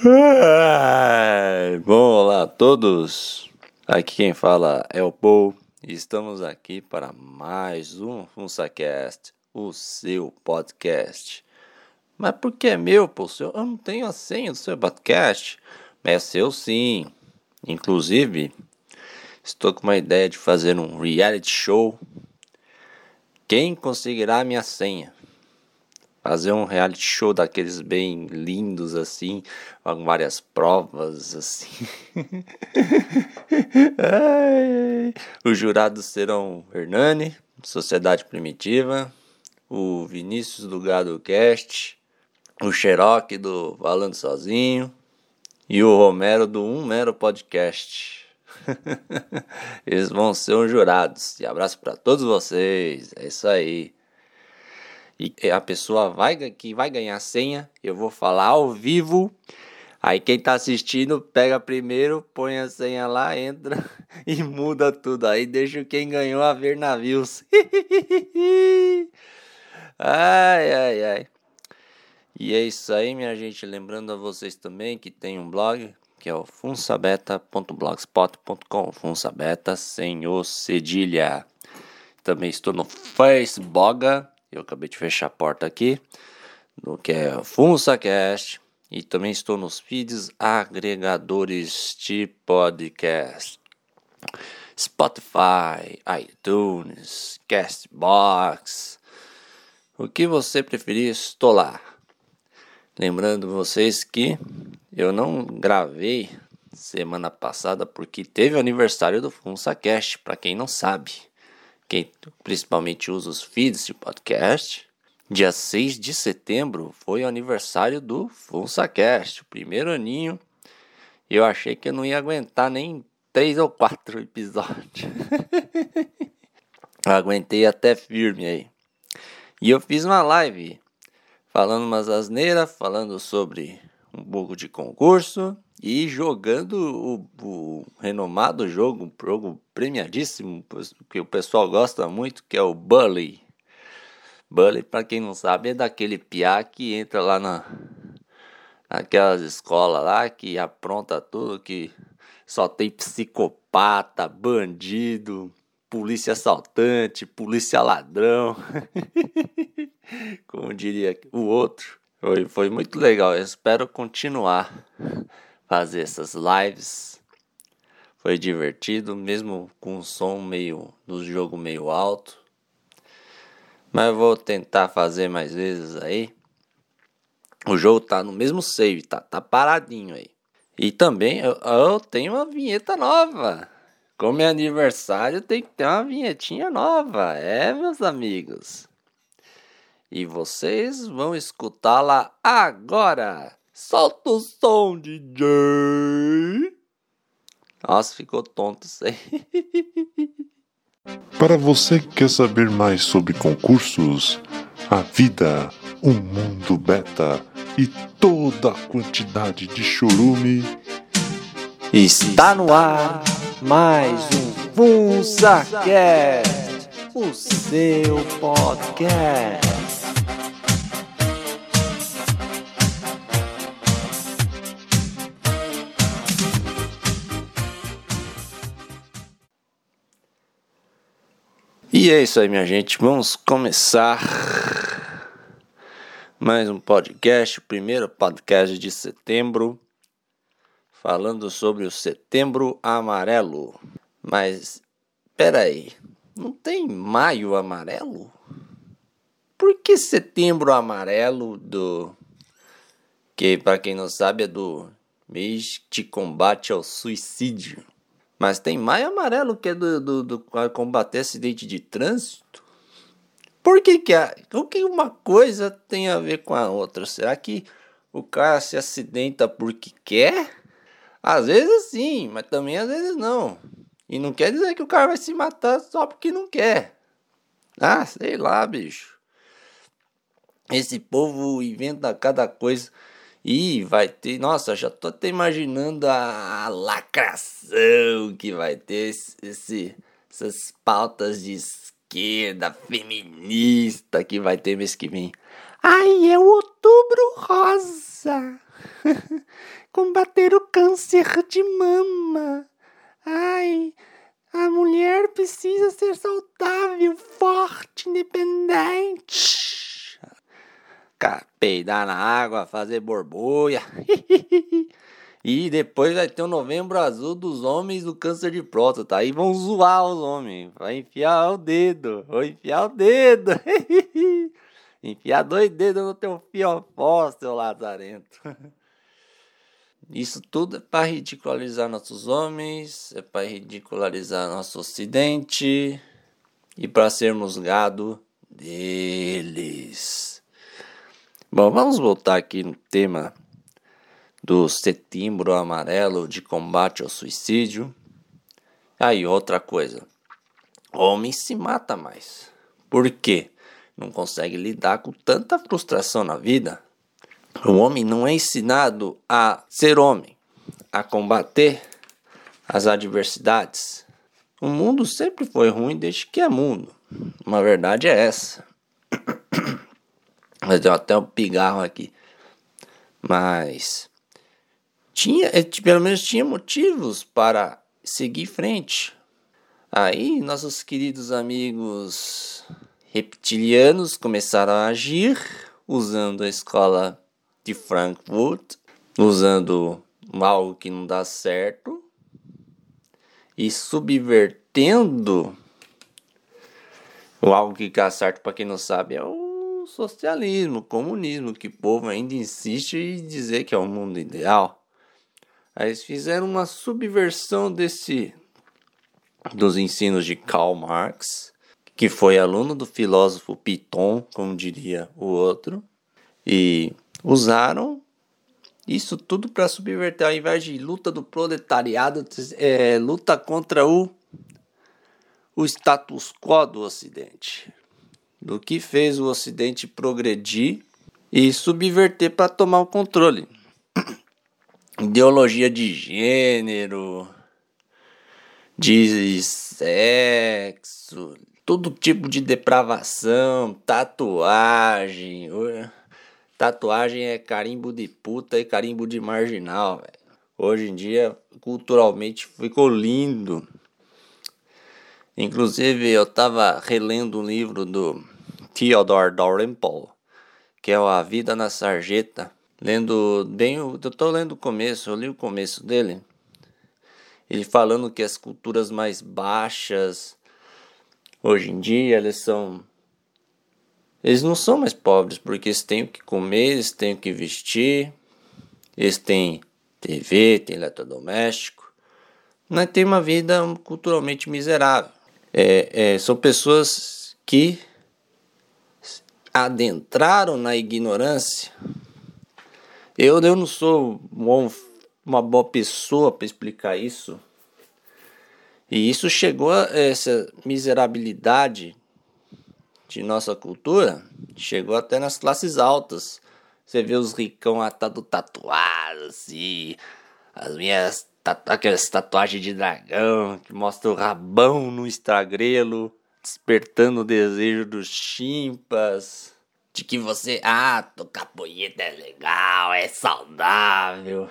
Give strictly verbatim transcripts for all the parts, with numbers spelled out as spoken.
Ah, bom, olá a todos. Aqui quem fala é o Paul e estamos aqui para mais um FunsaCast, o seu podcast. Mas por que é meu, pô? Eu não tenho a senha do seu podcast. É seu sim. Inclusive, estou com uma ideia de fazer um reality show. Quem conseguirá a minha senha? Fazer um reality show daqueles bem lindos assim, com várias provas assim. Ai, os jurados serão Hernani, Sociedade Primitiva, o Vinícius do Gado Cast, o Xerox do Falando Sozinho e o Romero do Um Mero Podcast. Eles vão ser os jurados. E abraço para todos vocês. É isso aí. E a pessoa vai, que vai ganhar a senha, eu vou falar ao vivo. Aí quem tá assistindo pega primeiro, põe a senha lá, entra e muda tudo. Aí deixa quem ganhou a ver navios. Ai, ai, ai. E é isso aí, minha gente. Lembrando a vocês também que tem um blog, que é o funsabeta ponto blogspot ponto com. Funsabeta sem o cedilha. Também estou no Facebook. Eu acabei de fechar a porta aqui, no que é FunsaCast, e também estou nos feeds agregadores de podcast, Spotify, iTunes, Castbox, o que você preferir, estou lá. Lembrando vocês que eu não gravei semana passada porque teve o aniversário do FunsaCast, para quem não sabe. Quem principalmente usa os feeds de podcast, dia seis de setembro foi o aniversário do FunsaCast, o primeiro aninho. Eu achei que eu não ia aguentar nem três ou quatro episódios. Aguentei até firme aí. E eu fiz uma live falando umas asneiras, falando sobre um pouco de concurso e jogando o, o renomado jogo, um jogo premiadíssimo, que o pessoal gosta muito, que é o Bully. Bully, para quem não sabe, é daquele piá que entra lá na, naquelas escolas lá, que apronta tudo, que só tem psicopata, bandido, polícia assaltante, polícia ladrão. Como diria o outro. Foi, foi muito legal, eu espero continuar fazer essas lives. Foi divertido, mesmo com o som meio do jogo meio alto. Mas eu vou tentar fazer mais vezes aí. O jogo tá no mesmo save, tá, tá paradinho aí. E também eu, eu tenho uma vinheta nova. Como é aniversário, tem que ter uma vinhetinha nova. É, meus amigos. E vocês vão escutá-la agora. Solta o som, D J. Nossa, ficou tonto isso aí. Para você que quer saber mais sobre concursos, a vida, o mundo beta e toda a quantidade de chorume, Está no ar mais um FunsaCast, o seu podcast. E é isso aí, minha gente. Vamos começar mais um podcast, o primeiro podcast de setembro, falando sobre o Setembro Amarelo. Mas, peraí, não tem Maio Amarelo? Por que Setembro Amarelo do... que, para quem não sabe, é do mês de combate ao suicídio. Mas tem Maio Amarelo, que é do, do, do combater acidente de trânsito. Por que que, a, o que uma coisa tem a ver com a outra? Será que o cara se acidenta porque quer? Às vezes sim, mas também às vezes não. E não quer dizer que o cara vai se matar só porque não quer. Ah, sei lá, bicho. Esse povo inventa cada coisa. E vai ter... Nossa, já tô até imaginando a, a lacração que vai ter esse, esse, essas pautas de esquerda, feminista que vai ter mês que vem. Ai, é o Outubro Rosa. câncer de mama. Ai, a mulher precisa ser saudável, forte, independente. Peidar na água, fazer borbulha. E depois vai ter o Novembro Azul dos homens do câncer de próstata. Aí vão zoar os homens. Vai enfiar o dedo. Vai enfiar o dedo. Enfiar dois dedos no teu fiofó, seu lazarento. Isso tudo é para ridicularizar nossos homens, é para ridicularizar nosso ocidente e para sermos gado deles. Bom, vamos voltar aqui no tema do Setembro Amarelo de combate ao suicídio. Aí, outra coisa. Homem se mata mais. Por quê? Não consegue lidar com tanta frustração na vida. O homem não é ensinado a ser homem, a combater as adversidades. O mundo sempre foi ruim desde que é mundo. Uma verdade é essa. Mas deu até um pigarro aqui. Mas tinha, pelo menos tinha motivos para seguir em frente. Aí nossos queridos amigos reptilianos começaram a agir usando a escola de Frankfurt, usando algo que não dá certo e subvertendo algo que dá certo, para quem não sabe, é o socialismo, o comunismo, que o povo ainda insiste em dizer que é o mundo ideal. Aí eles fizeram uma subversão desse dos ensinos de Karl Marx, que foi aluno do filósofo Piton, como diria o outro, e usaram isso tudo para subverter. Ao invés de luta do proletariado, é, luta contra o, o status quo do Ocidente, do que fez o Ocidente progredir e subverter para tomar o controle. Ideologia de gênero, de sexo, todo tipo de depravação, tatuagem. Tatuagem é carimbo de puta e carimbo de marginal, véio. Hoje em dia, culturalmente, ficou lindo. Inclusive, eu estava relendo um livro do Theodor Dalrymple, que é A Vida na Sarjeta. Lendo bem, eu estou lendo o começo, eu li o começo dele. Ele falando que as culturas mais baixas, hoje em dia, eles são... Eles não são mais pobres, porque eles têm o que comer, eles têm o que vestir, eles têm T V, têm eletrodoméstico, mas têm uma vida culturalmente miserável. É, é, são pessoas que adentraram na ignorância. Eu, eu não sou bom, uma boa pessoa para explicar isso. E isso chegou a essa miserabilidade de nossa cultura, chegou até nas classes altas. Você vê os ricão lá todo tatuados, assim, as minhas tatu- aquelas tatuagens de dragão que mostram o rabão no estragrelo, despertando o desejo dos chimpas, de que você, ah, tocar punheta é legal, é saudável.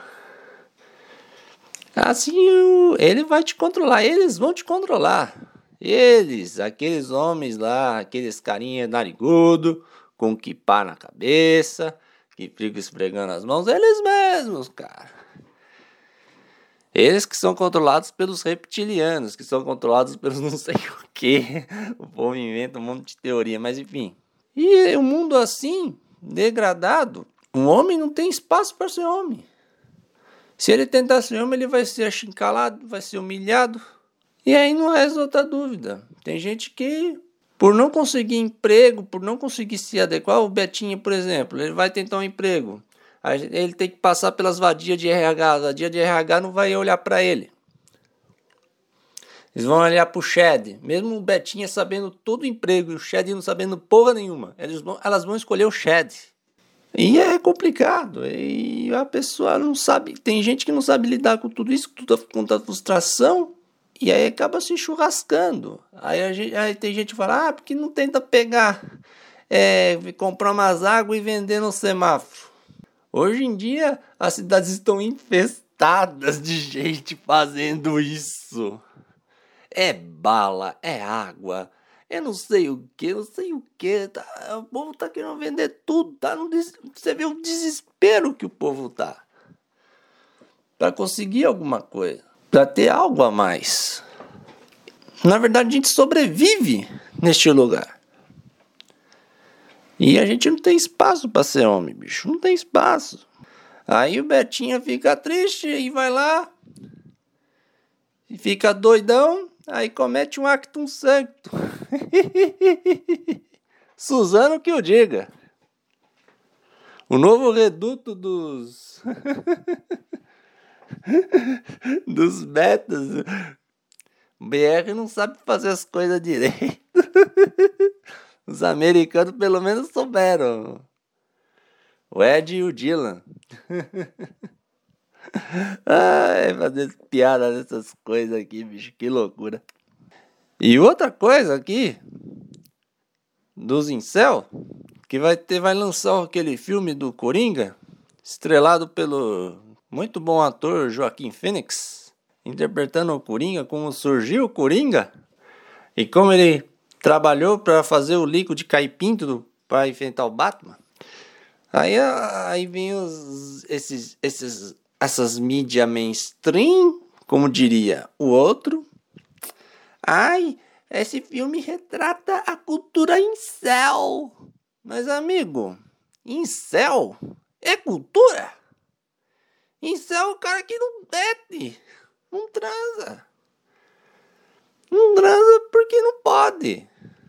Assim, ele vai te controlar, eles vão te controlar. Eles, aqueles homens lá, aqueles carinha narigudo, com kippah na cabeça, que ficam esfregando as mãos, eles mesmos, cara. Eles que são controlados pelos reptilianos, que são controlados pelos não sei o que. O povo inventa um monte de teoria, mas enfim. E o mundo assim, degradado, um homem não tem espaço para ser homem. Se ele tentar ser homem, ele vai ser achincalhado, vai ser humilhado. E aí não resta outra dúvida. Tem gente que, por não conseguir emprego, por não conseguir se adequar, o Betinho, por exemplo, ele vai tentar um emprego. Aí ele tem que passar pelas vadias de R H. A vadia de R H não vai olhar para ele. Eles vão olhar pro Shed. Mesmo o Betinho sabendo todo o emprego e o Shed não sabendo porra nenhuma. Eles vão, elas vão escolher o Shed. E é complicado. E a pessoa não sabe. Tem gente que não sabe lidar com tudo isso, com toda a frustração. E aí acaba se churrascando. Aí, a gente, aí tem gente que fala, ah, porque não tenta pegar, é, comprar umas águas e vender no semáforo. Hoje em dia, as cidades estão infestadas carretadas de gente fazendo isso. É bala, é água, eu não sei o que, não sei o que. Tá, o povo tá querendo vender tudo, tá? No des... Você vê o desespero que o povo tá. Pra conseguir alguma coisa, pra ter algo a mais. Na verdade, a gente sobrevive neste lugar. E a gente não tem espaço pra ser homem, bicho. Não tem espaço. Aí o Betinho fica triste e vai lá. E fica doidão. Aí comete um actum sancto. Suzano que o diga. O novo reduto dos... dos betas. O B R não sabe fazer as coisas direito. Os americanos pelo menos souberam. O Ed e o Dylan. Ai, fazer piada nessas coisas aqui, bicho, que loucura. E outra coisa aqui, dos incel, que vai ter, vai lançar aquele filme do Coringa, estrelado pelo muito bom ator Joaquim Phoenix, interpretando o Coringa, como surgiu o Coringa, e como ele trabalhou para fazer o Lico de Caipinto para enfrentar o Batman. Aí, aí vem os, esses, esses, essas mídias mainstream, como diria o outro. Ai, esse filme retrata a cultura incel. Mas, amigo, incel é cultura? Incel é o cara que não bebe, não transa. Não transa porque não pode.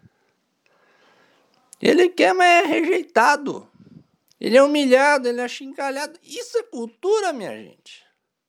Ele quer, mas é rejeitado. Ele é humilhado, ele é achincalhado. Isso é cultura, minha gente.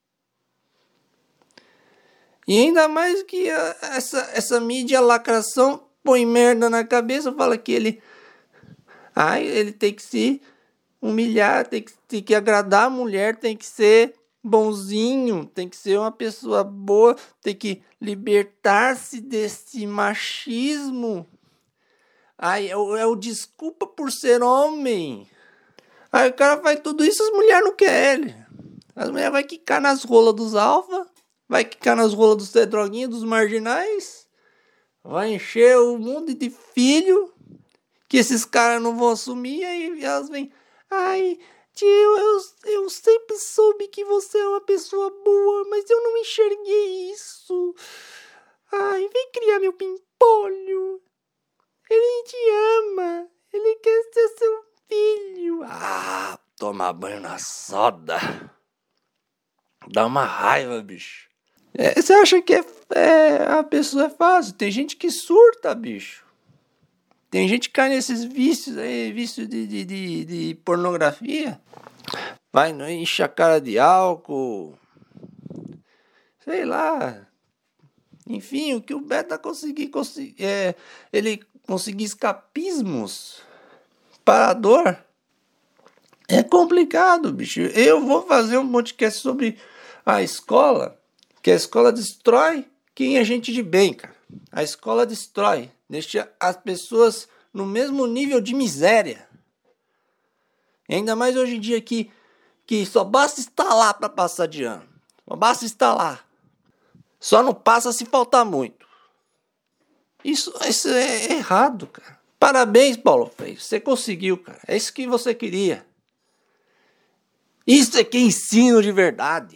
E ainda mais que a, essa, essa mídia lacração põe merda na cabeça, fala que ele... Ai, ele tem que se humilhar, tem que, tem que agradar a mulher, tem que ser bonzinho, tem que ser uma pessoa boa, tem que libertar-se desse machismo. Ai, é o, é o desculpa por ser homem. Aí o cara faz tudo isso, as mulheres não querem ele. As mulheres vão quicar nas rolas dos alfa, vai quicar nas rolas dos cedroguinhos, dos marginais, vai encher o mundo de filho, que esses caras não vão assumir, aí elas vêm, ai, tio, eu, eu sempre soube que você é uma pessoa boa, mas eu não enxerguei isso. Ai, vem criar meu pimpolho. Ele te ama, ele quer ser seu filho. Ah, tomar banho na soda. Dá uma raiva, bicho. É, você acha que é, é, a pessoa é fácil? Tem gente que surta, bicho. Tem gente que cai nesses vícios aí, vício de, de, de, de pornografia. Vai, enche a cara de álcool. Sei lá. Enfim, o que o Beta conseguir, conseguir é, ele conseguir escapismos para a dor. É complicado, bicho. Eu vou fazer um podcast sobre a escola, que a escola destrói quem é gente de bem, cara. A escola destrói, deixa as pessoas no mesmo nível de miséria. E ainda mais hoje em dia que, que só basta estar lá para passar de ano. Só basta estar lá. Só não passa se faltar muito. Isso, isso é errado, cara. Parabéns, Paulo Freire. Você conseguiu, cara. É isso que você queria. Isso é que é ensino de verdade.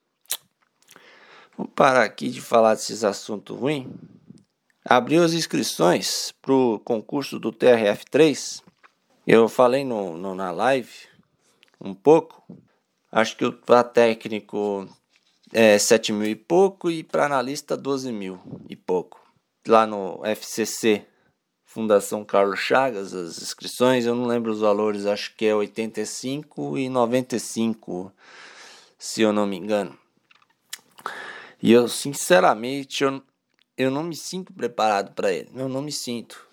Vou parar aqui de falar desses assuntos ruins. Abriu as inscrições para o concurso do T R F três. Eu falei no, no, na live um pouco. Acho que para técnico é sete mil e pouco e para analista doze mil e pouco. Lá no F C C, Fundação Carlos Chagas, as inscrições, eu não lembro os valores, acho que é oitenta e cinco e noventa e cinco, se eu não me engano. E eu, sinceramente, eu, eu não me sinto preparado para ele. Eu não me sinto.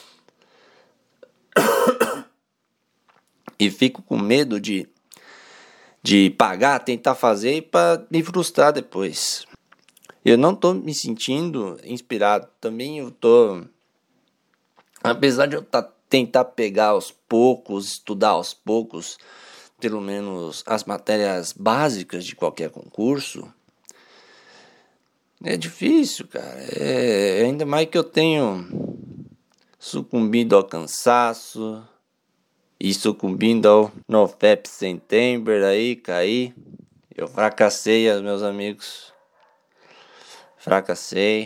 E fico com medo de, de pagar, tentar fazer e para me frustrar depois. Eu não estou me sentindo inspirado. Também eu estou... Apesar de eu tá, tentar pegar aos poucos, estudar aos poucos, pelo menos as matérias básicas de qualquer concurso, é difícil, cara. É, ainda mais que eu tenho sucumbido ao cansaço e sucumbindo ao NoFap September aí, caí. Eu fracassei, meus amigos. Fracassei.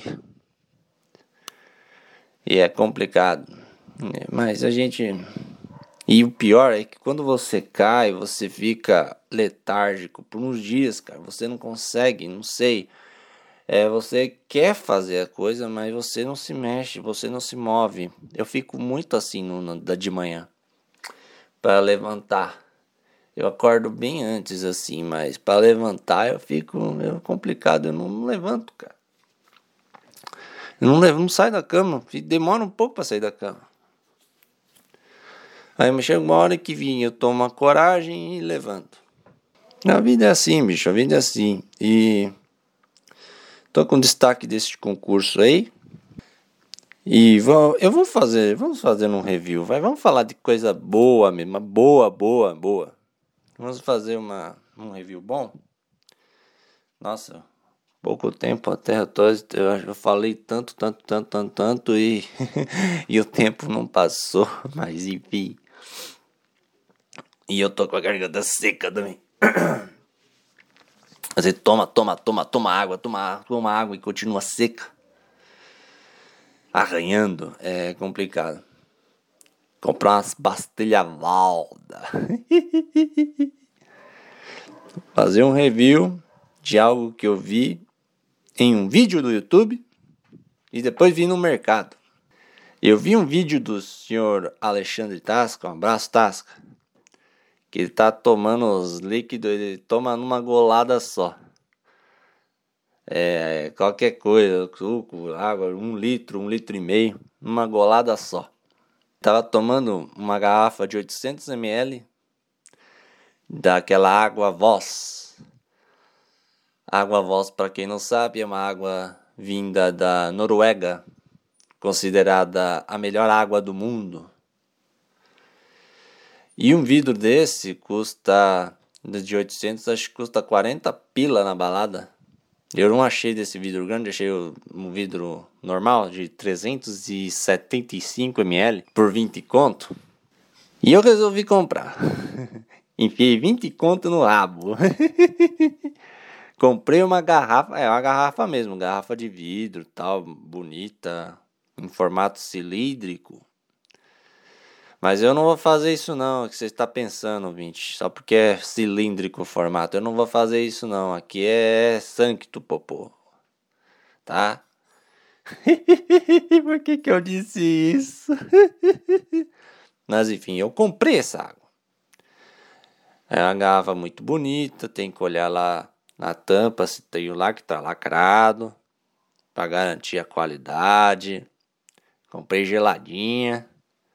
E é complicado. Mas a gente... E o pior é que quando você cai, você fica letárgico por uns dias, cara. Você não consegue, não sei... É, você quer fazer a coisa, mas você não se mexe, você não se move. Eu fico muito assim no, no, de manhã para levantar. Eu acordo bem antes assim, mas para levantar eu fico é complicado. Eu não, não levanto, cara. Eu não, levo, não saio da cama. Demora um pouco para sair da cama. Aí me chega uma hora que vim, eu tomo a coragem e levanto. A vida é assim, bicho. A vida é assim. E... tô com destaque desse concurso aí. E vou, eu vou fazer, vamos fazer um review, vai, vamos falar de coisa boa mesmo, boa, boa, boa. Vamos fazer uma, um review bom. Nossa, pouco tempo até eu, tô, eu, eu falei tanto, tanto, tanto, tanto, tanto e, e o tempo não passou, mas enfim. E eu tô com a garganta seca também. Você toma, toma, toma, toma água, toma, toma água e continua seca. Arranhando, é complicado. Comprar umas pastilhas Valda. Fazer um review de algo que eu vi em um vídeo do YouTube e depois vi no mercado. Eu vi um vídeo do senhor Alexandre Tasca, um abraço Tasca, que ele tá tomando os líquidos, ele toma numa golada só. É, qualquer coisa, suco, água, um litro, um litro e meio, numa golada só. Tava tomando uma garrafa de oitocentos mililitros daquela água Voss. Água Voss, para quem não sabe, é uma água vinda da Noruega, considerada a melhor água do mundo. E um vidro desse custa, de oitocentos, acho que custa quarenta pila na balada. Eu não achei desse vidro grande, achei um vidro normal de trezentos e setenta e cinco mililitros por vinte conto. E eu resolvi comprar. Enfiei vinte conto no rabo. Comprei uma garrafa, é uma garrafa mesmo, garrafa de vidro, tal, bonita, em formato cilíndrico. Mas eu não vou fazer isso não, que você está pensando, ouvinte, só porque é cilíndrico o formato. Eu não vou fazer isso não, aqui é sancto, popô, tá? Por que que eu disse isso? Mas enfim, eu comprei essa água. É uma garrafa muito bonita, tem que olhar lá na tampa se tem o lá que tá lacrado, para garantir a qualidade. Comprei geladinha.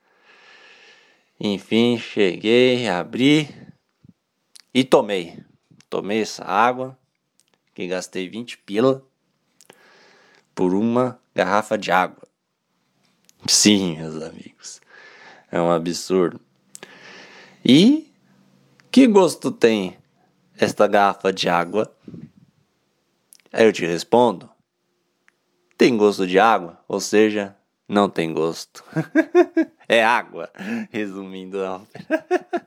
Enfim, cheguei, abri e tomei. Tomei essa água, que gastei vinte pila por uma garrafa de água. Sim, meus amigos, é um absurdo. E que gosto tem esta garrafa de água? Aí eu te respondo, tem gosto de água, ou seja, não tem gosto. É água, resumindo a ópera.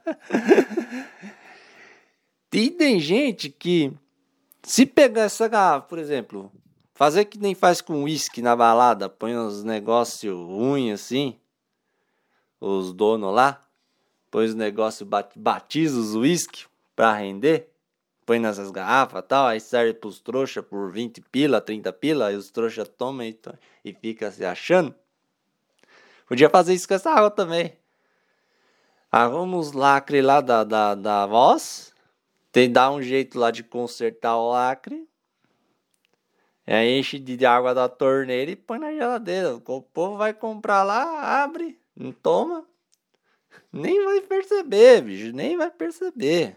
E tem gente que, se pegar essa garrafa, por exemplo, fazer que nem faz com uísque na balada, põe uns negócios ruins assim, os donos lá, põe os negócios, batiza os uísque pra render, põe nessas garrafas e tal, aí serve pros trouxas por vinte pila, trinta pila, aí os trouxas tomam e, e fica se achando. Podia fazer isso com essa água também. Arruma os lacres lá da, da, da Voss. Tem dá um jeito lá de consertar o lacre. Aí enche de água da torneira e põe na geladeira. O povo vai comprar lá, abre, não toma. Nem vai perceber, bicho. Nem vai perceber.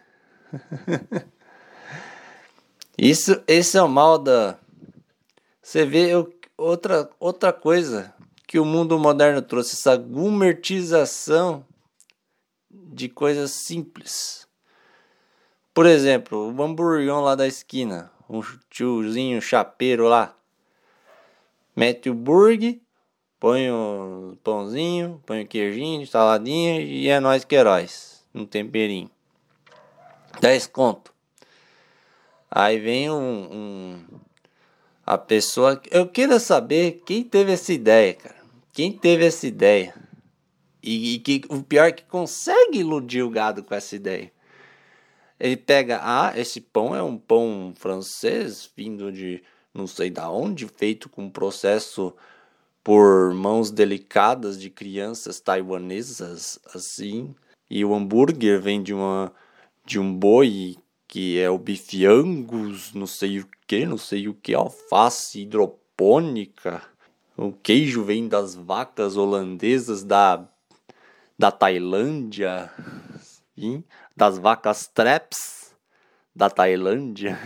Isso, esse é o mal da... Você vê eu, outra, outra coisa que o mundo moderno trouxe, essa gumertização de coisas simples. Por exemplo, o hamburgão lá da esquina, um tiozinho chapeiro lá, mete o burger, põe o pãozinho, põe o queijinho, saladinha e é nóis que heróis, um temperinho. dez conto. Aí vem um, um... A pessoa... Eu quero saber quem teve essa ideia, cara. Quem teve essa ideia. E, e que, o pior é que consegue iludir o gado com essa ideia. Ele pega... Ah, esse pão é um pão francês, vindo de não sei da onde, feito com processo por mãos delicadas de crianças taiwanesas, assim. E o hambúrguer vem de uma... de um boi... que é o bife Angus, não sei o que, não sei o que, alface hidropônica. O queijo vem das vacas holandesas da, da Tailândia, sim? Das vacas traps da Tailândia.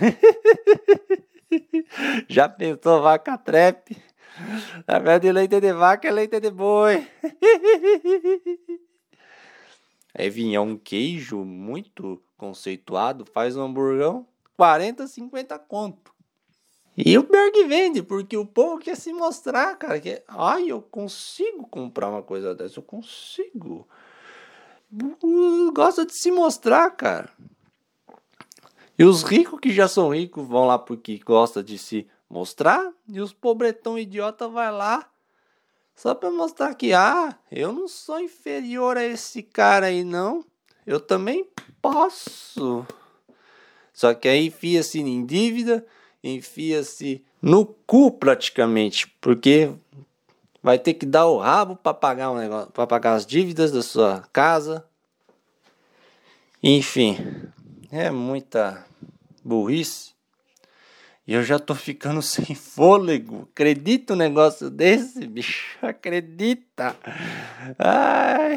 Já pensou vaca trap? Ao invés de leite de vaca é leite de boi. Aí vinha um queijo muito conceituado, faz um hamburgão, quarenta, cinquenta conto. E o Berg vende, porque o povo quer se mostrar, cara. Que, ai, eu consigo comprar uma coisa dessa, eu consigo. Gosta de se mostrar, cara. E os ricos que já são ricos vão lá porque gostam de se mostrar, e os pobretão idiota vai lá só pra mostrar que, ah, eu não sou inferior a esse cara aí, não. Eu também posso. Só que aí enfia-se em dívida, enfia-se no cu praticamente, porque vai ter que dar o rabo para pagar um negócio, para pagar as dívidas da sua casa. Enfim, é muita burrice. E eu já tô ficando sem fôlego. Acredita um negócio desse, bicho? Acredita? Ai.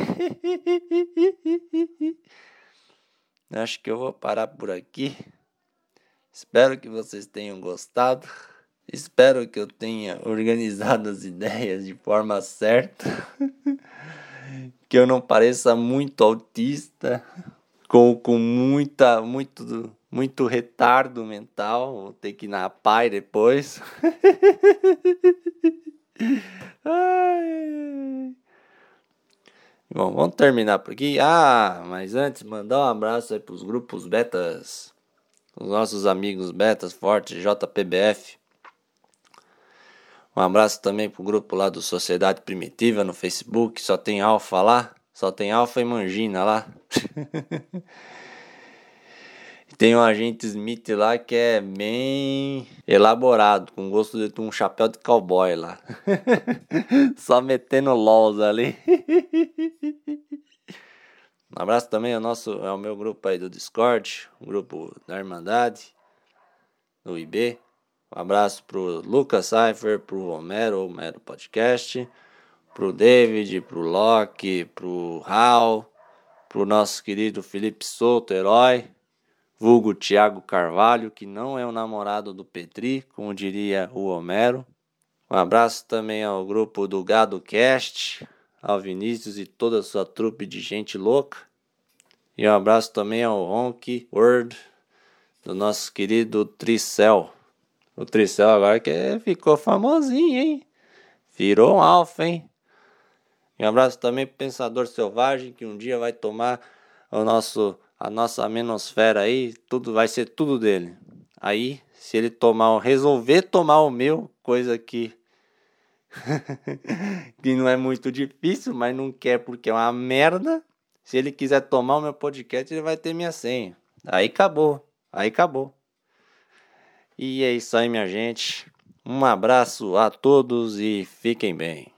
Acho que eu vou parar por aqui. Espero que vocês tenham gostado. Espero que eu tenha organizado as ideias de forma certa. Que eu não pareça muito autista. Com, com muita, muito, muito retardo mental. Vou ter que ir na P A I depois. Ai. Bom, vamos terminar por aqui. Ah, mas antes, mandar um abraço aí pros grupos betas. Os nossos amigos betas fortes, J P B F. Um abraço também pro grupo lá do Sociedade Primitiva no Facebook. Só tem alfa lá. Só tem alfa e mangina lá. Tem um agente Smith lá que é bem elaborado, com gosto de um chapéu de cowboy lá. Só metendo LOLs ali. Um abraço também ao nosso, ao meu grupo aí do Discord, o grupo da Irmandade, do I B. Um abraço pro Lucas Cypher, pro Romero, Romero Podcast, pro David, pro Loki, pro Raul, pro nosso querido Felipe Souto, herói, vulgo Thiago Carvalho, que não é o namorado do Petri, como diria o Homero. Um abraço também ao grupo do Gado Cast, ao Vinícius e toda a sua trupe de gente louca. E um abraço também ao Honk Word, do nosso querido Tricel. O Tricel agora que ficou famosinho, hein? Virou um alfa, hein? E um abraço também pro Pensador Selvagem, que um dia vai tomar o nosso, a nossa menosfera aí, tudo, vai ser tudo dele. Aí, se ele tomar, resolver tomar o meu, coisa que, que não é muito difícil, mas não quer porque é uma merda. Se ele quiser tomar o meu podcast, ele vai ter minha senha. Aí acabou, aí acabou. E é isso aí, minha gente. Um abraço a todos e fiquem bem.